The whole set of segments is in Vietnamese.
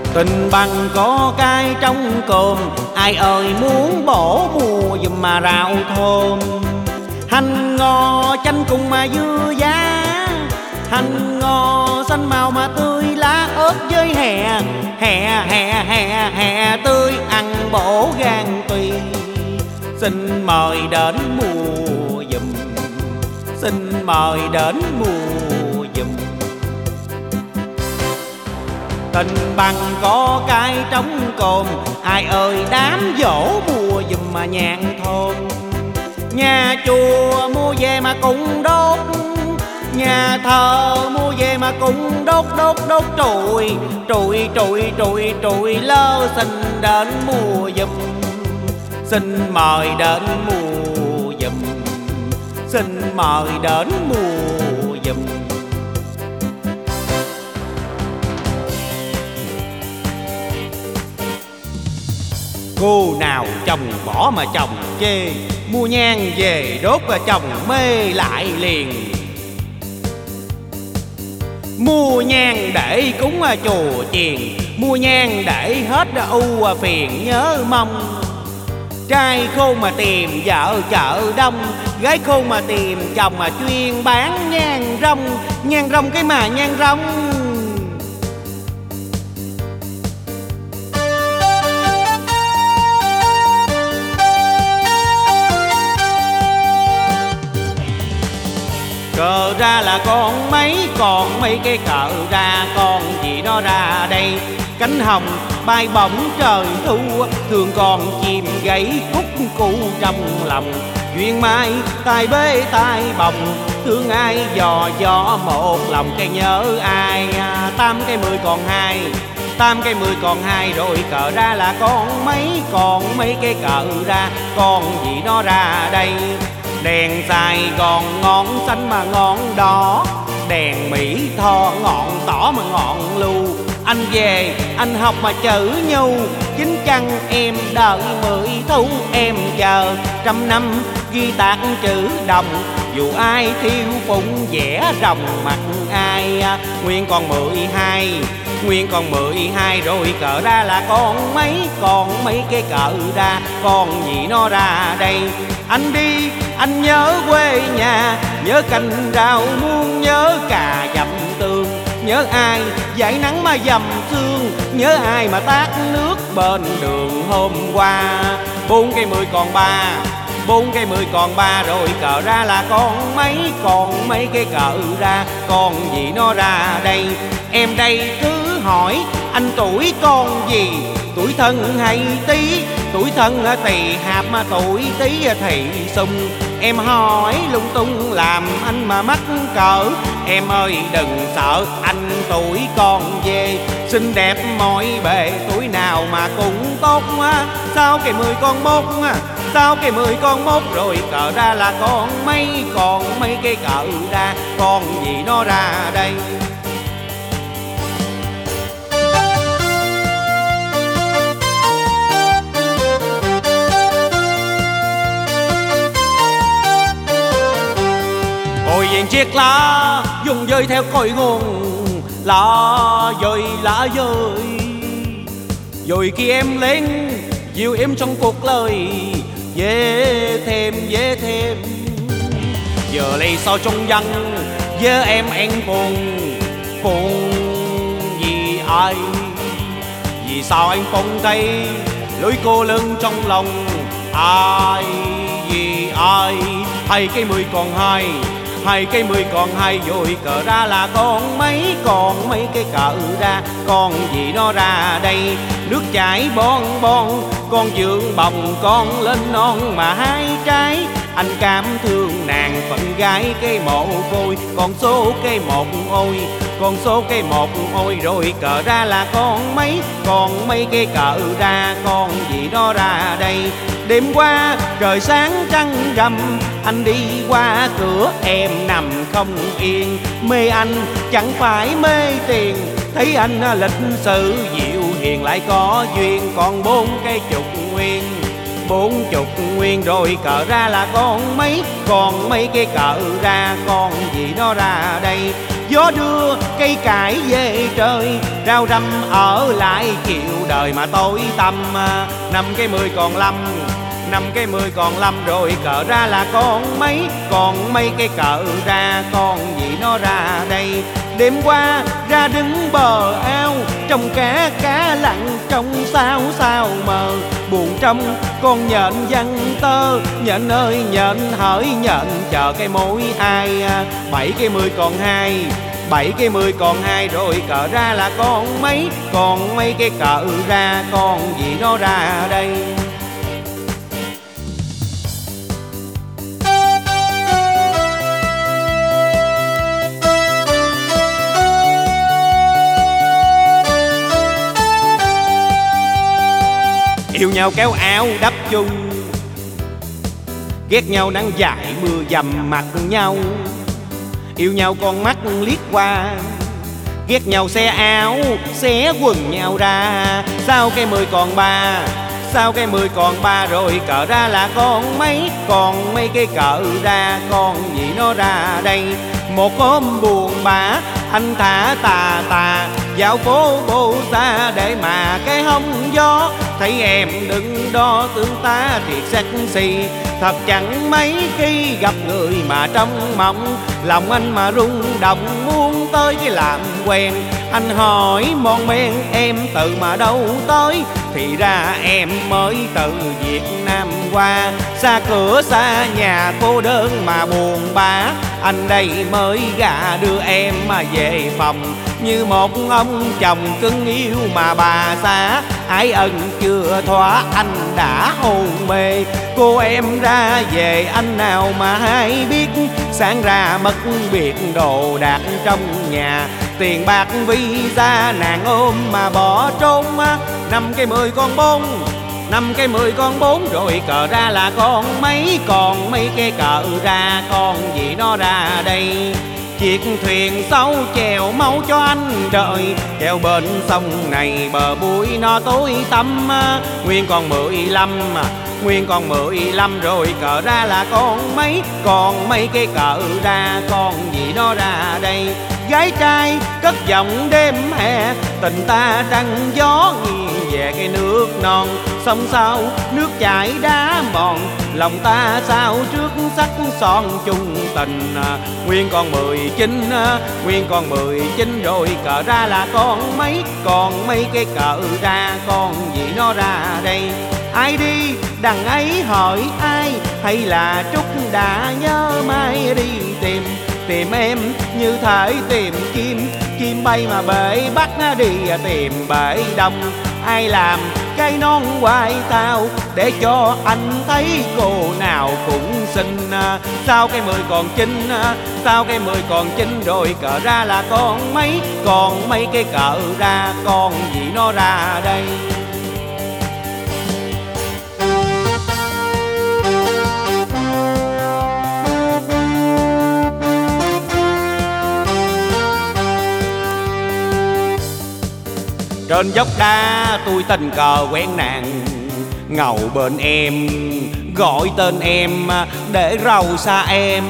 Tình bằng có cay trong cồn, ai ơi muốn bổ mùa giùm mà rau thơm. Hành ngò chanh cùng mà dưa giá, hành ngò xanh màu mà tươi, lá ớt với hè tươi ăn bổ gan tùy. Xin mời đến mùa giùm, xin mời đến mùa giùm. Tình bằng có cay trong cồn, ai ơi đám dỗ mùa giùm mà nhàn thôn. Nhà chùa mua về mà cũng đốt, nhà thờ mua về mà cũng đốt trụi lơ. Xin đến mùa giùm, xin mời đến mùa giùm, xin mời đến mùa giùm. Cô nào chồng bỏ mà chồng chê, mua nhang về đốt và chồng mê lại liền. Mua nhang để cúng chùa chiền, mua nhang để hết u phiền nhớ mong. Trai khôn mà tìm vợ chợ đông, gái khôn mà tìm chồng mà chuyên bán nhang rong. Nhang rong cái mà nhang rong. Cờ ra là con mấy, còn mấy cái cờ ra con gì nó ra đây. Cánh hồng bay bổng trời thu, thường còn chim gãy khúc cu trong lòng. Duyên mai tai bê tai bồng, thương ai dò một lòng cái nhớ ai. Tám cái 10 còn 2, 8 cái 10 còn 2, rồi cờ ra là con mấy, còn mấy cái cờ ra con gì nó ra đây. Đèn Sài Gòn ngọn xanh mà ngọn đỏ, đèn Mỹ Tho ngọn tỏ mà ngọn lưu. Anh về anh học mà chữ nhu, chính chăng em đợi 10 thu. Em chờ 100 năm ghi tạc chữ đồng, dù ai thiêu phụng vẽ rồng mặt ai. Nguyên còn 12, nguyên còn 12, rồi cờ ra là con mấy, còn mấy cái cờ ra con gì nó ra đây. Anh đi anh nhớ quê nhà, nhớ canh rau muôn, nhớ cà dầm tương. Nhớ ai dải nắng mà dầm sương, nhớ ai mà tát nước bên đường hôm qua. 4 cái 10 còn 3, 4 cái 10 còn 3, rồi cờ ra là con mấy, còn mấy cái cờ ra con gì nó ra đây. Em đây cứ hỏi anh tuổi con gì, tuổi thân hay Tý, tuổi thân Tỳ Hạp mà tuổi Tý thì Xung. Em hỏi lung tung làm anh mà mắc cỡ, em ơi đừng sợ anh tuổi con về. Xinh đẹp mọi bề tuổi nào mà cũng tốt quá. Sao cái 10 con 1, sao cái 10 con 1, rồi cờ ra là con mấy, còn mấy cái cờ ra con gì nó ra đây. Ôi diện chiếc lá dùng dơi theo cội nguồn, lá dơi rồi khi em lên dìu em trong cuộc lời. Dễ thêm giờ lấy sao trong dân với em anh buồn vì ai. Vì sao anh phong tay lối cô lưng trong lòng ai. Vì ai. Hay cái 10 còn 2, hai cái 10 còn 2, rồi cờ ra là con mấy, còn mấy cái cờ ra con gì nó ra đây. Nước chảy bon con dưỡng bồng con lên non mà 2 trái. Anh cảm thương nàng phận gái cái mồ côi, con số cái 1 ôi, con số cái 1 ôi, rồi cờ ra là con mấy, còn mấy cái cờ ra con gì nó ra đây. Đêm qua trời sáng trăng rằm, anh đi qua cửa em nằm không yên. Mê anh chẳng phải mê tiền, thấy anh lịch sự dịu hiền lại có duyên. Còn 40 nguyên, 40 nguyên, rồi cờ ra là con mấy, còn mấy cái cờ ra con gì nó ra đây. gió đưa cây cải về trời, rau răm ở lại chịu đời mà tối tăm. 5 cái 10 còn 5, 5 cái 10 còn 5 rồi cỡ ra là con mấy, còn mấy cái cỡ ra con gì nó ra đây. Đêm qua ra đứng bờ ao, trong cá lặn trong sao sao mờ, buồn trong con nhện văn tơ, nhện ơi nhện hỡi nhện chờ cái mối ai. 7 cái 10 còn 2, 7 cái 10 còn 2 rồi cỡ ra là con mấy, còn mấy cái cỡ ra con gì nó ra đây. Yêu nhau kéo áo đắp chung, ghét nhau nắng dại mưa dầm mặt nhau. Yêu nhau con mắt liếc qua, ghét nhau xé áo xé quần nhau ra. Sao cái 10 còn 3, sao cái 10 còn 3 rồi cỡ ra là con mấy, còn mấy cái cỡ ra con gì nó ra đây. Một hôm buồn bã anh thả tà dạo phố bô xa để mà cái hông gió, thấy em đứng đó tướng tá thiệt sexy. Thật chẳng mấy khi gặp người mà trong mộng, lòng anh mà rung động muốn tới cái làm quen. Anh hỏi mon men em từ mà đâu tới, thì ra em mới từ Việt Nam qua. Xa cửa xa nhà cô đơn mà buồn bã, anh đây mới gả đưa em mà về phòng. Như một ông chồng cưng yêu mà bà xã, ái ân chưa thỏa anh đã hôn mê. Cô em ra về anh nào mà hay biết, sáng ra mất biệt đồ đạc trong nhà. Tiền bạc visa nàng ôm mà bỏ trốn. 5 cái 10 con 4, 5 cái 10 con 4 rồi cỡ ra là con mấy, còn mấy cái cỡ ra con gì nó ra đây. Chiếc thuyền sâu chèo mau cho anh đợi, chèo bên sông này bờ bụi nó tối tăm. Nguyên còn 15, nguyên còn 15 rồi cỡ ra là con mấy, còn mấy cái cỡ ra con gì nó ra đây. Gái trai cất giọng đêm hè, tình ta trăng gió nghiêng về cái nước non. Sông sao nước chảy đá mòn, lòng ta sao trước sắc son chung tình. Nguyên còn 19, nguyên còn 19 rồi cỡ ra là con mấy, còn mấy cái cỡ ra con gì nó ra đây. Ai đi đằng ấy hỏi ai, hay là Trúc đã nhớ mai đi tìm. Tìm em như thể tìm chim bay mà bể bắt đi tìm bể đông. Ai làm cây non hoài thao để cho anh thấy cô nào cũng xinh. Sao cái 10 còn 9, sao cái 10 còn 9 rồi cỡ ra là con mấy, còn mấy cái cỡ ra con gì nó ra đây. Trên dốc đá tôi tình cờ quen nàng, ngầu bên em gọi tên em để râu xa em.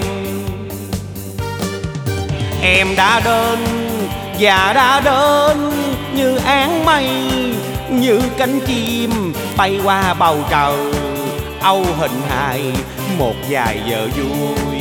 Em đã đến và đã đến như áng mây, như cánh chim bay qua bầu trời, âu hình hài một vài giờ vui.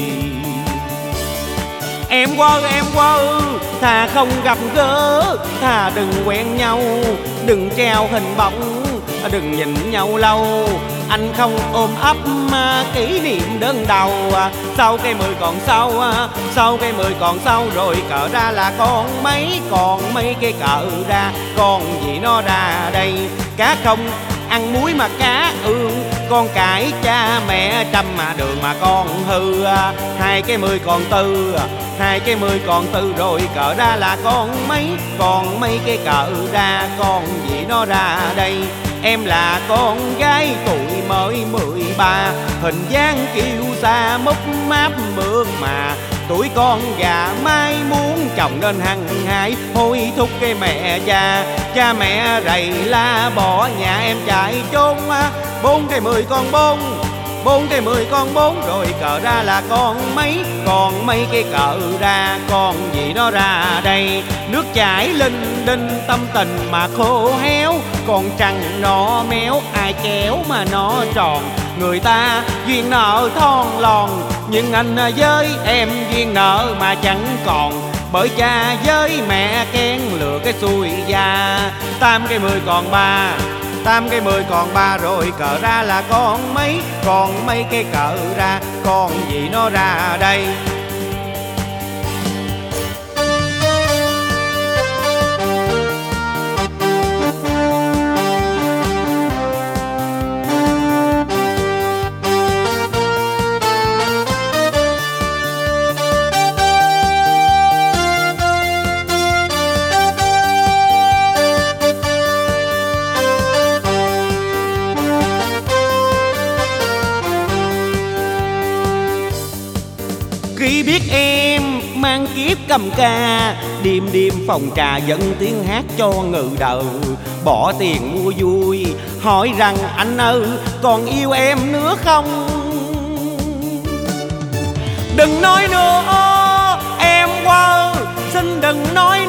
Em qua thà không gặp gỡ, thà đừng quen nhau, đừng treo hình bóng, đừng nhìn nhau lâu. Anh không ôm ấp kỷ niệm đơn đầu. Sau cái 10 còn sau, sau cái 10 còn sau rồi cỡ ra là con mấy, còn mấy cái cỡ ra con gì nó ra đây. Cá không ăn muối mà cá ương, con cãi cha mẹ trăm mà đường mà con hư. 2 cái 10 còn 4, 2 cái 10 còn 4 rồi cỡ ra là con mấy, còn mấy cái cỡ ra con gì nó ra đây. Em là con gái tuổi mới 13, hình dáng kiêu sa múp máp mượt mà. Tuổi con già mai muốn chồng nên hăng hái, hối thúc cái mẹ cha, cha mẹ rầy la bỏ nhà em chạy trốn. 4 cái 10 còn 4, 4 cây 10 còn 4 rồi cờ ra là con mấy, còn mấy cái cờ ra con gì nó ra đây. Nước chảy linh đinh tâm tình mà khô héo, còn trăng nó méo ai kéo mà nó tròn. Người ta duyên nợ thon lòn, nhưng anh với em duyên nợ mà chẳng còn. Bởi cha với mẹ kén lừa cái xuôi già. 8 cây 10 còn 3, 8 cây 10 còn 3 rồi cờ ra là con mấy, còn mấy cái cờ ra con gì nó ra đây. Khi biết em mang kiếp cầm ca, đêm đêm phòng trà dẫn tiếng hát cho ngự đầu. Bỏ tiền mua vui, hỏi rằng anh ơi còn yêu em nữa không? Đừng nói nữa em qua, xin đừng nói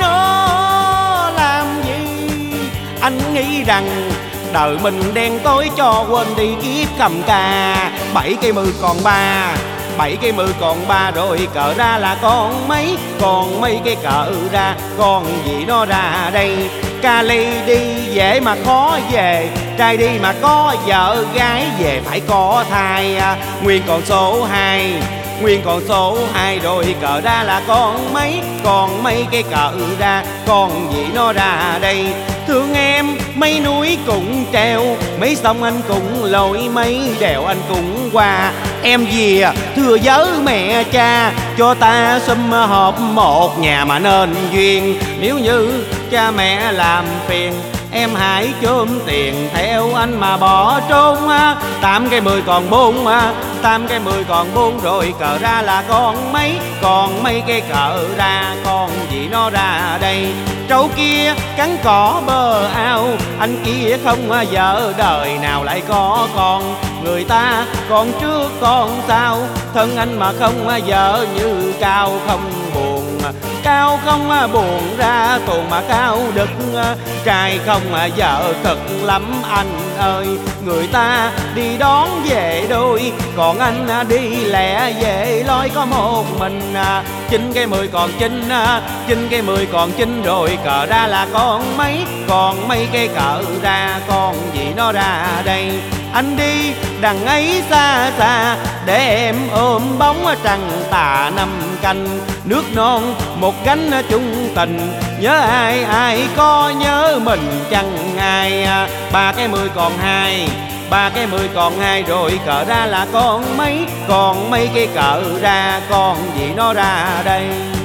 nữa làm gì. Anh nghĩ rằng đời mình đen tối cho quên đi kiếp cầm ca. 7 cây 10 còn 3, 7 cây 10 còn 3 rồi cờ ra là con mấy, còn mấy cái cờ ra con gì nó ra đây. Cali đi dễ mà khó về, trai đi mà có vợ gái về phải có thai. Nguyên còn số 2, nguyên còn số 2 rồi cờ ra là con mấy, còn mấy cái cờ ra con gì nó ra đây. Thương em mấy núi cũng treo, mấy sông anh cũng lội, mấy đèo anh cũng qua. Em về thưa với mẹ cha, cho ta sum họp một nhà mà nên duyên. Nếu như cha mẹ làm phiền, em hãy chôm tiền theo anh mà bỏ trốn. 8 cây 10 còn 4, 8 cây 10 còn 4 rồi cờ ra là con mấy, còn mấy cái cờ ra con gì nó ra đây. Trâu kia cắn cỏ bờ ao, anh kia không vợ đời nào lại có con. Người ta còn trước con sau, thân anh mà không vợ như Cao không buồn. Cao không buồn ra tuồng mà Cao đực, trai không vợ thật lắm anh ơi. Người ta đi đón về đôi, còn anh đi lẻ về lối có một mình. 9 cây 10 còn 9, 9 cây 10 còn 9 rồi cờ ra là con mấy, còn mấy cái cờ ra con gì nó ra đây. Anh đi đằng ấy xa xa để em ôm bóng trăng tà năm canh. Nước non một gánh chung tình, nhớ ai ai có nhớ mình chẳng ai. 3 cây 10 còn 2, 3 cây 10 còn 2 rồi cờ ra là con mấy, còn mấy cái cờ ra con gì nó ra đây.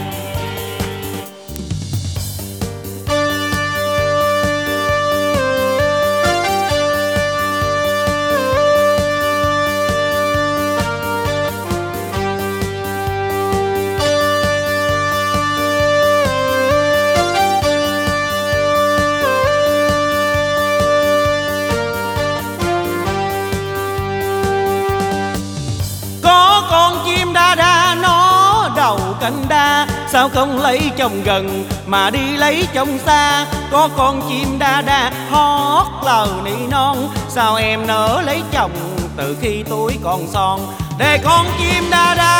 Cánh đa sao không lấy chồng gần mà đi lấy chồng xa. Có con chim đa đa hót lời nỉ non, sao em nỡ lấy chồng từ khi tuổi còn son. Để con chim đa đa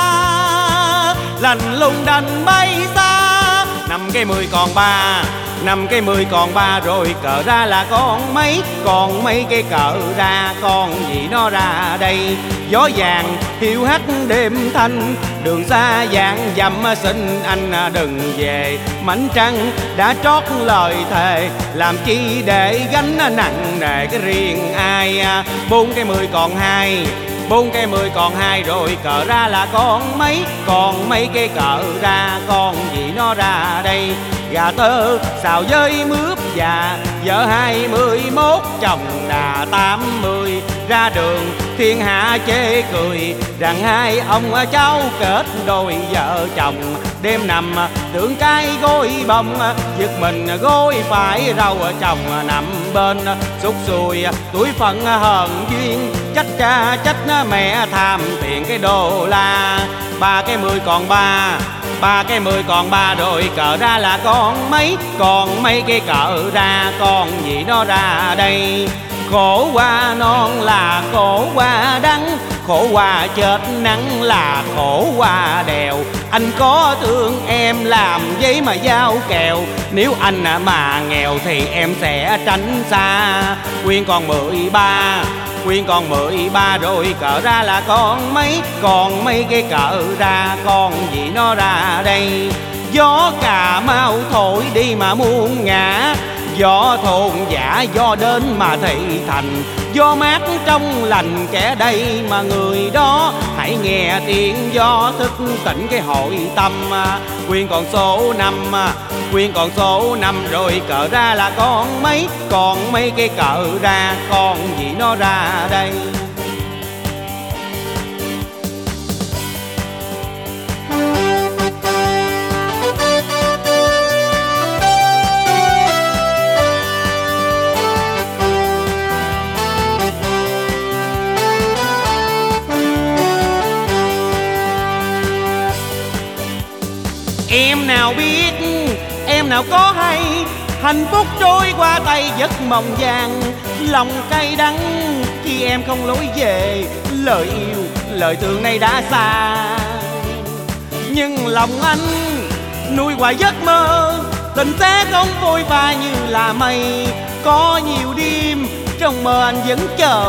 lạnh lùng đành bay xa. 5 cây 10 còn 3, 5 cây 10 còn 3 rồi cờ ra là con mấy, còn mấy cái cờ ra con gì nó ra đây. Gió vàng hiu hắt đêm thanh, đường xa vàng dặm xin anh đừng về. Mảnh trăng đã trót lời thề, làm chi để gánh nặng nề cái riêng ai. 4 cây 10 còn 2, 4 cây 10 còn 2 rồi cờ ra là con mấy, còn mấy cái cờ ra con gì nó ra đây. Gà tơ xào với mướp già, vợ 21 chồng đà 80. Ra đường thiên hạ chê cười rằng hai ông cháu kết đôi vợ chồng. Đêm nằm tưởng cái gối bông, giật mình gối phải rau chồng nằm bên. Xúc xùi tuổi phận hờn duyên, trách cha trách mẹ tham tiền cái đô la. 3 cái 10 còn 3, 3 cái 10 còn 3 rồi cỡ ra là con mấy. Còn mấy cái cỡ ra con gì nó ra đây. Khổ qua non là khổ qua đắng, khổ qua chết nắng là khổ qua đèo. Anh có thương em làm giấy mà giao kèo, nếu anh mà nghèo thì em sẽ tránh xa. Quyên còn 13, Quyên còn 13 rồi cỡ ra là con mấy. Còn mấy cái cỡ ra con gì nó ra đây. Gió Cà Mau thổi đi mà muôn ngã, gió thôn giả gió đến mà thị thành. Gió mát trong lành kẻ đây mà người đó, hãy nghe tiếng gió thức tỉnh cái hội tâm. Quyên còn số 5, Quyên còn số 5 rồi cỡ ra là con mấy. Còn mấy cái cỡ ra con gì nó ra đây. Em nào biết, em nào có hay, hạnh phúc trôi qua tay giấc mộng vàng. Lòng cay đắng khi em không lối về, lời yêu lời thương này đã xa. Nhưng lòng anh nuôi hoài giấc mơ, tình sẽ không phôi pha như là mây. Có nhiều đêm trong mơ anh vẫn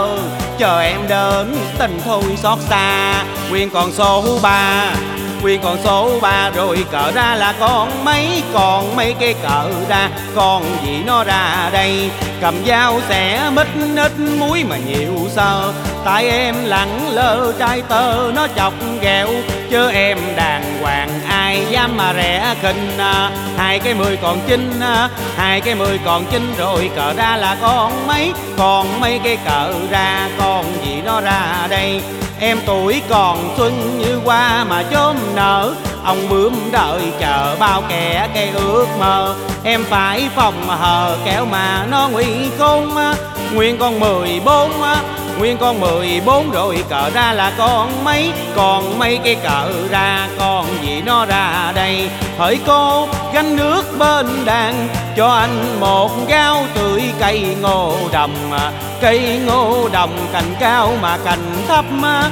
chờ em đến, tình thôi xót xa. Quyên còn số 3, Quyên còn số 3 rồi cỡ ra là con mấy. Còn mấy cái cỡ ra con gì nó ra đây. Cầm dao xẻ mít ít muối mà nhiều sơ, tại em lẳng lơ trai tơ nó chọc ghẹo. Chứ em đàng hoàng ai dám mà rẻ khinh. 2 cái 10 còn 9, 2 cái 10 còn 9 rồi cỡ ra là con mấy. Còn mấy cái cỡ ra con gì nó ra đây. Em tuổi còn xuân như hoa mà chớm nở, ông bướm đợi chờ bao kẻ cây ước mơ. Em phải phòng hờ kẻo mà nó nguy khôn. Nguyên con 14, Nguyên con 14 rồi cỡ ra là con mấy. Còn mấy cái cỡ ra con gì nó ra đây. Hỡi cô gánh nước bên đàn cho anh một gáo tươi cây ngô đồng. Cây ngô đồng cành cao mà cành thấp,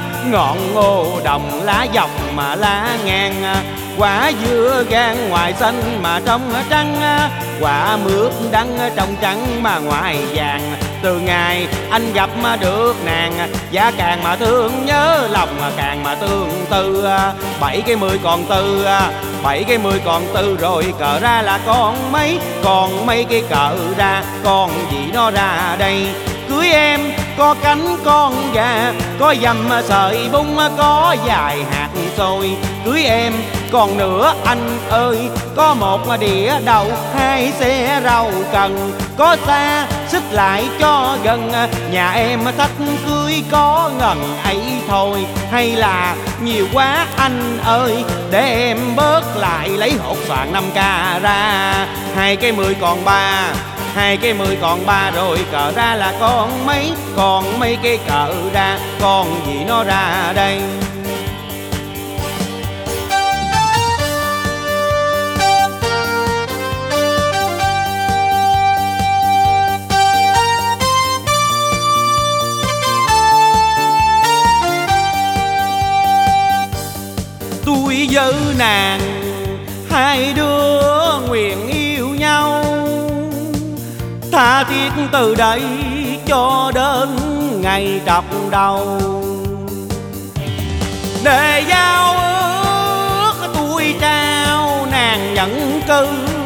ngọn ngô đồng lá dọc mà lá ngang. Quả dưa gan ngoài xanh mà trong trắng, quả mướp đắng trong trắng mà ngoài vàng. Từ ngày anh gặp mà được nàng, giá càng mà thương nhớ lòng càng mà tương tư. 7 cái 10 còn 4, 7 cái 10 còn 4 rồi cỡ ra là con mấy. Còn mấy cái cỡ ra con gì nó ra đây. Cưới em có cánh con gà, có dầm sợi bung, có dài hạt xôi. Cưới em còn nữa anh ơi, có một đĩa đậu, 2 xe rau cần. Có xa xích lại cho gần, nhà em thách cưới có ngần ấy thôi. Hay là nhiều quá anh ơi, để em bớt lại lấy hột xoàn 5k ra. 2 cái 10 còn 3, 2 cái 10 còn 3 rồi cỡ ra là con mấy. Còn mấy cái cỡ ra con gì nó ra đây. Tôi với nàng hai đứa nguyện yêu nhau, tha thiết từ đây cho đến ngày trọc đầu. Để giao ước tôi trao nàng nhận cư,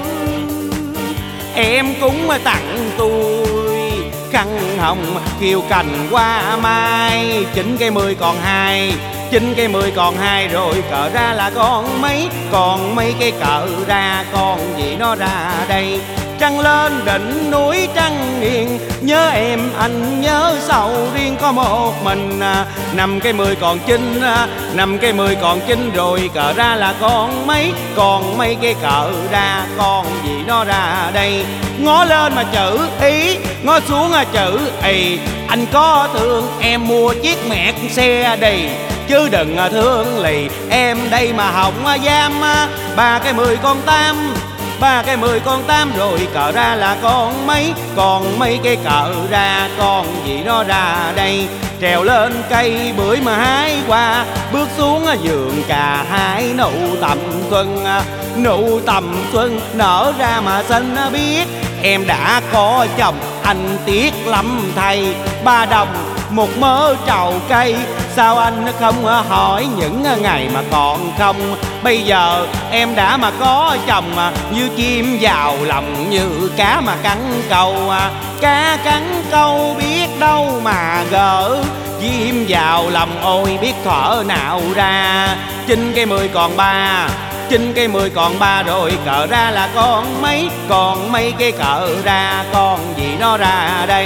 em cũng tặng tôi khăn hồng kiều cành hoa mai. 9 cái 10 còn 2, 9 cây 10 còn 2 rồi cỡ ra là con mấy, còn mấy cái cỡ ra con gì nó ra đây. Trăng lên đỉnh núi trăng nghiêng, nhớ em anh nhớ sầu riêng có một mình. 5 cây 10 còn 9, 5 cây 10 còn 9 rồi cỡ ra là con mấy, còn mấy cái cỡ ra con gì nó ra đây. Ngó lên mà chữ ý, ngó xuống chữ ì, anh có thương em mua chiếc mẹt xe đầy, chứ đừng thương lì em đây mà hỏng giam. 3 cây 10 con 8, 3 cây 10 con 8 rồi cỡ ra là con mấy, còn mấy cái cỡ ra con gì nó ra đây. Trèo lên cây bưởi mà hái qua, bước xuống vườn cà hái nụ tầm xuân. Nụ tầm xuân nở ra mà xanh biếc, em đã có chồng anh tiếc lắm thầy. 3 đồng một mớ trầu cây, sao anh không hỏi những ngày mà còn không. Bây giờ em đã mà có chồng, như chim vào lòng như cá mà cắn câu. Cá cắn câu biết đâu mà gỡ, chim vào lòng ôi biết thở nào ra. 9 cây 10 còn 3, 9 cây 10 còn 3 rồi cỡ ra là con mấy, còn mấy cái cỡ ra con gì nó ra đây.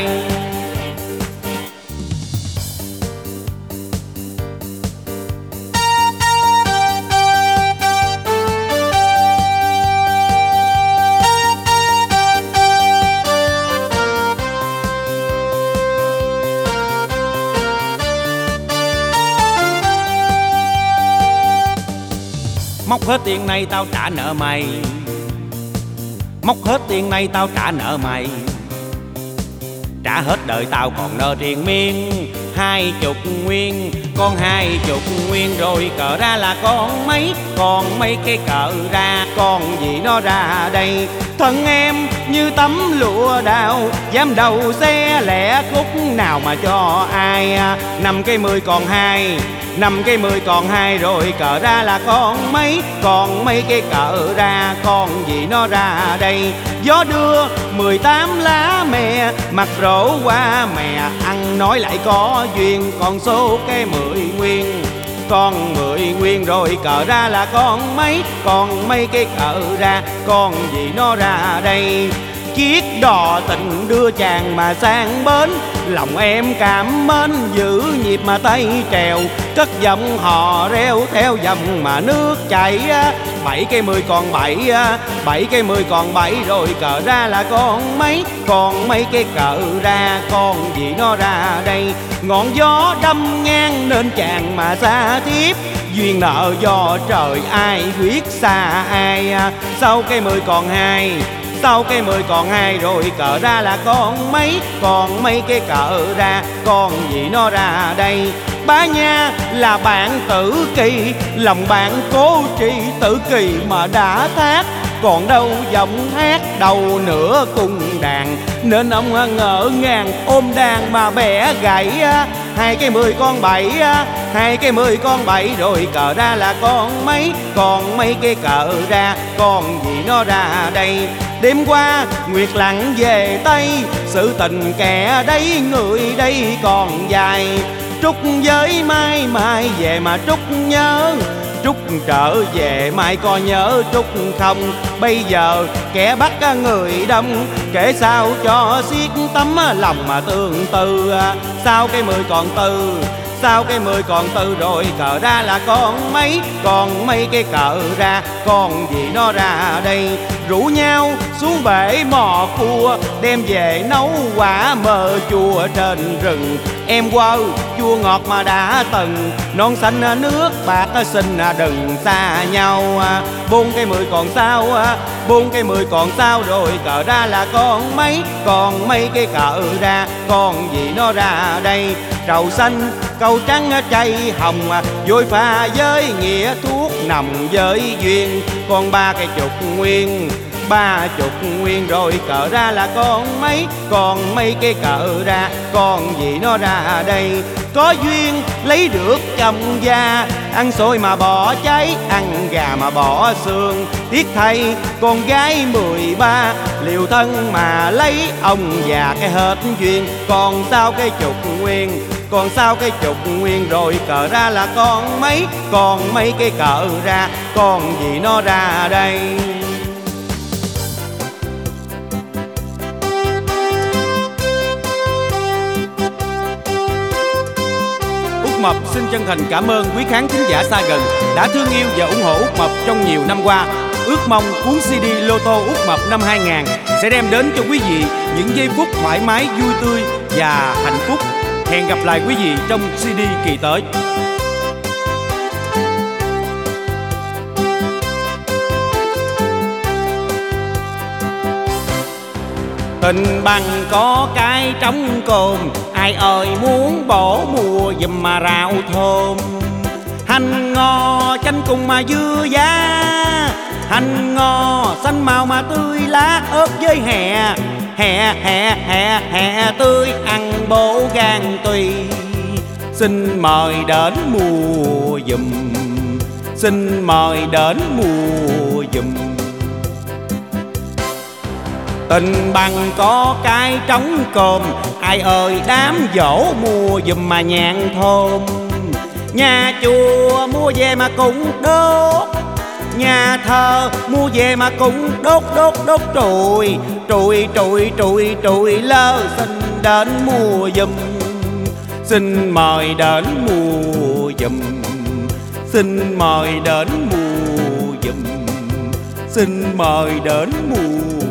Móc hết tiền này tao trả nợ mày, móc hết tiền này tao trả nợ mày. Trả hết đời tao còn nợ triền miên 20 nguyên, con 20 nguyên rồi cỡ ra là con mấy, còn mấy cái cỡ ra con gì nó ra đây. Thân em như tấm lụa đào, dám đầu xe lẻ khúc nào mà cho ai. 5 cây 10 còn 2, 5 cây 10 còn 2 rồi cỡ ra là con mấy, còn mấy cái cỡ ra con gì nó ra đây. Gió đưa 18 lá mè, mặt rổ qua mè, ăn nói lại có duyên, còn số cái 10 nguyên, con 10 nguyên rồi cỡ ra là con mấy, còn mấy cái cỡ ra con gì nó ra đây. Chiếc đò tình đưa chàng mà sang bến, lòng em cảm mến giữ nhịp mà tay trèo, cất giọng hò reo theo dòng mà nước chảy. 7 cây 10 còn 7, 7 cây 10 còn 7 rồi cỡ ra là con mấy, còn mấy cái cỡ ra con gì nó ra đây. Ngọn gió đâm ngang nên chàng mà xa tiếp, duyên nợ do trời ai quyết xa ai. Sau cây 10 còn 2, sau cây 10 còn 2 rồi cỡ ra là con mấy, còn mấy cái cỡ ra con gì nó ra đây. Bá Nha là bạn tử kỳ, lòng bạn cố tri tử kỳ mà đã thác, còn đâu giọng hát đầu nửa cung đàn, nên ông ngỡ ngàng ôm đàn mà bẻ gãy. 2 cây 10 con 7, 2 cây 10 con 7 rồi cỡ ra là con mấy, còn mấy cái cỡ ra con gì nó ra đây. Đêm qua nguyệt lặng về Tây, sự tình kẻ đấy người đây còn dài. Trúc với mai mai về mà Trúc nhớ, Trúc trở về mai có nhớ Trúc không. Bây giờ kẻ bắt người đông, kể sao cho xiết tấm lòng mà tương tư. Sau cây 10 còn 4, sau cây 10 còn 4 rồi cỡ ra là con mấy, còn mấy cái cỡ ra con gì nó ra đây. Rủ nhau xuống bể mò cua, đem về nấu quả mơ chua trên rừng. Em quơ chua ngọt mà đã từng, non xanh nước bạc xinh đừng xa nhau. 4 cây 10 còn sao, 4 cây 10 còn sao rồi cỡ ra là con mấy, còn mấy cái cỡ ra con gì nó ra đây. Trầu xanh câu trắng chay hồng, vội pha với nghĩa thuốc nằm với duyên. Còn 3 cây 10 nguyên, 30 nguyên rồi cỡ ra là con mấy, còn mấy cái cỡ ra con gì nó ra đây. Có duyên lấy được chồng già, ăn xôi mà bỏ cháy, ăn gà mà bỏ xương. Tiếc thay con gái 13, liều thân mà lấy ông già cái hết duyên. Còn sao cái 10 nguyên, còn sau cái chục nguyên rồi cờ ra là con mấy cái cờ ra, con gì nó ra đây. Út Mập xin chân thành cảm ơn quý khán thính giả xa gần đã thương yêu và ủng hộ Út Mập trong nhiều năm qua. Ước mong cuốn CD Lô tô Út Mập năm 2000 sẽ đem đến cho quý vị những giây phút thoải mái, vui tươi và hạnh phúc. Hẹn gặp lại quý vị trong CD kỳ tới. Tình bằng có cái trống cồn, ai ơi muốn bổ mua giùm mà rau thơm. Hành ngò chanh cùng mà dưa giá, hành ngò xanh màu mà tươi, lá ớt với hè tươi, ăn bổ gan tùy. Xin mời đến mua giùm, xin mời đến mua giùm. Tình bằng có cái trống cơm, ai ơi đám dỗ mua giùm mà nhang thơm. Nhà chùa mua về mà cũng đốt, nhà thờ mua về mà cũng đốt trụi lơ. Xin đến mua giùm, xin mời đến mua giùm, xin mời đến mua giùm, xin mời đến mua